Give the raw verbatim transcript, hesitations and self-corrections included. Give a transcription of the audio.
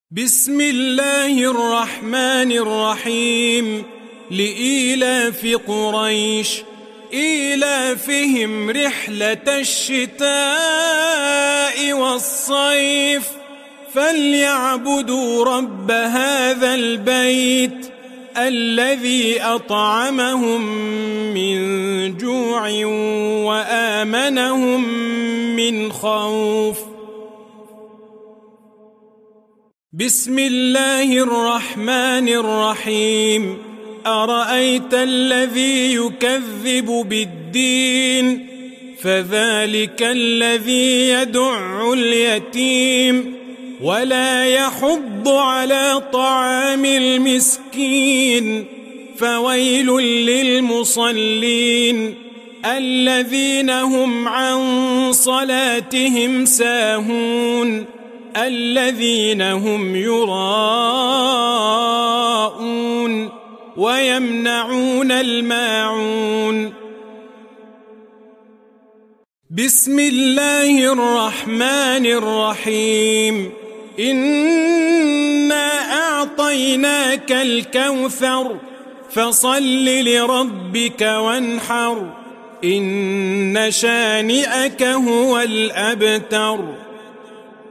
بسم الله الرحمن الرحيم. لإيلاف قريش إيلافهم رحلة الشتاء والصيف فليعبدوا رب هذا البيت الذي أطعمهم من جوع وآمنهم من خوف. بسم الله الرحمن الرحيم. أرأيت الذي يكذب بالدين فذلك الذي يدع اليتيم ولا يحض على طعام المسكين فويل للمصلين الذين هم عن صلاتهم ساهون الذين هم يراءون ويمنعون الماعون. بسم الله الرحمن الرحيم. إنا أعطيناك الكوثر فصل لربك وانحر إن شانئك هو الأبتر.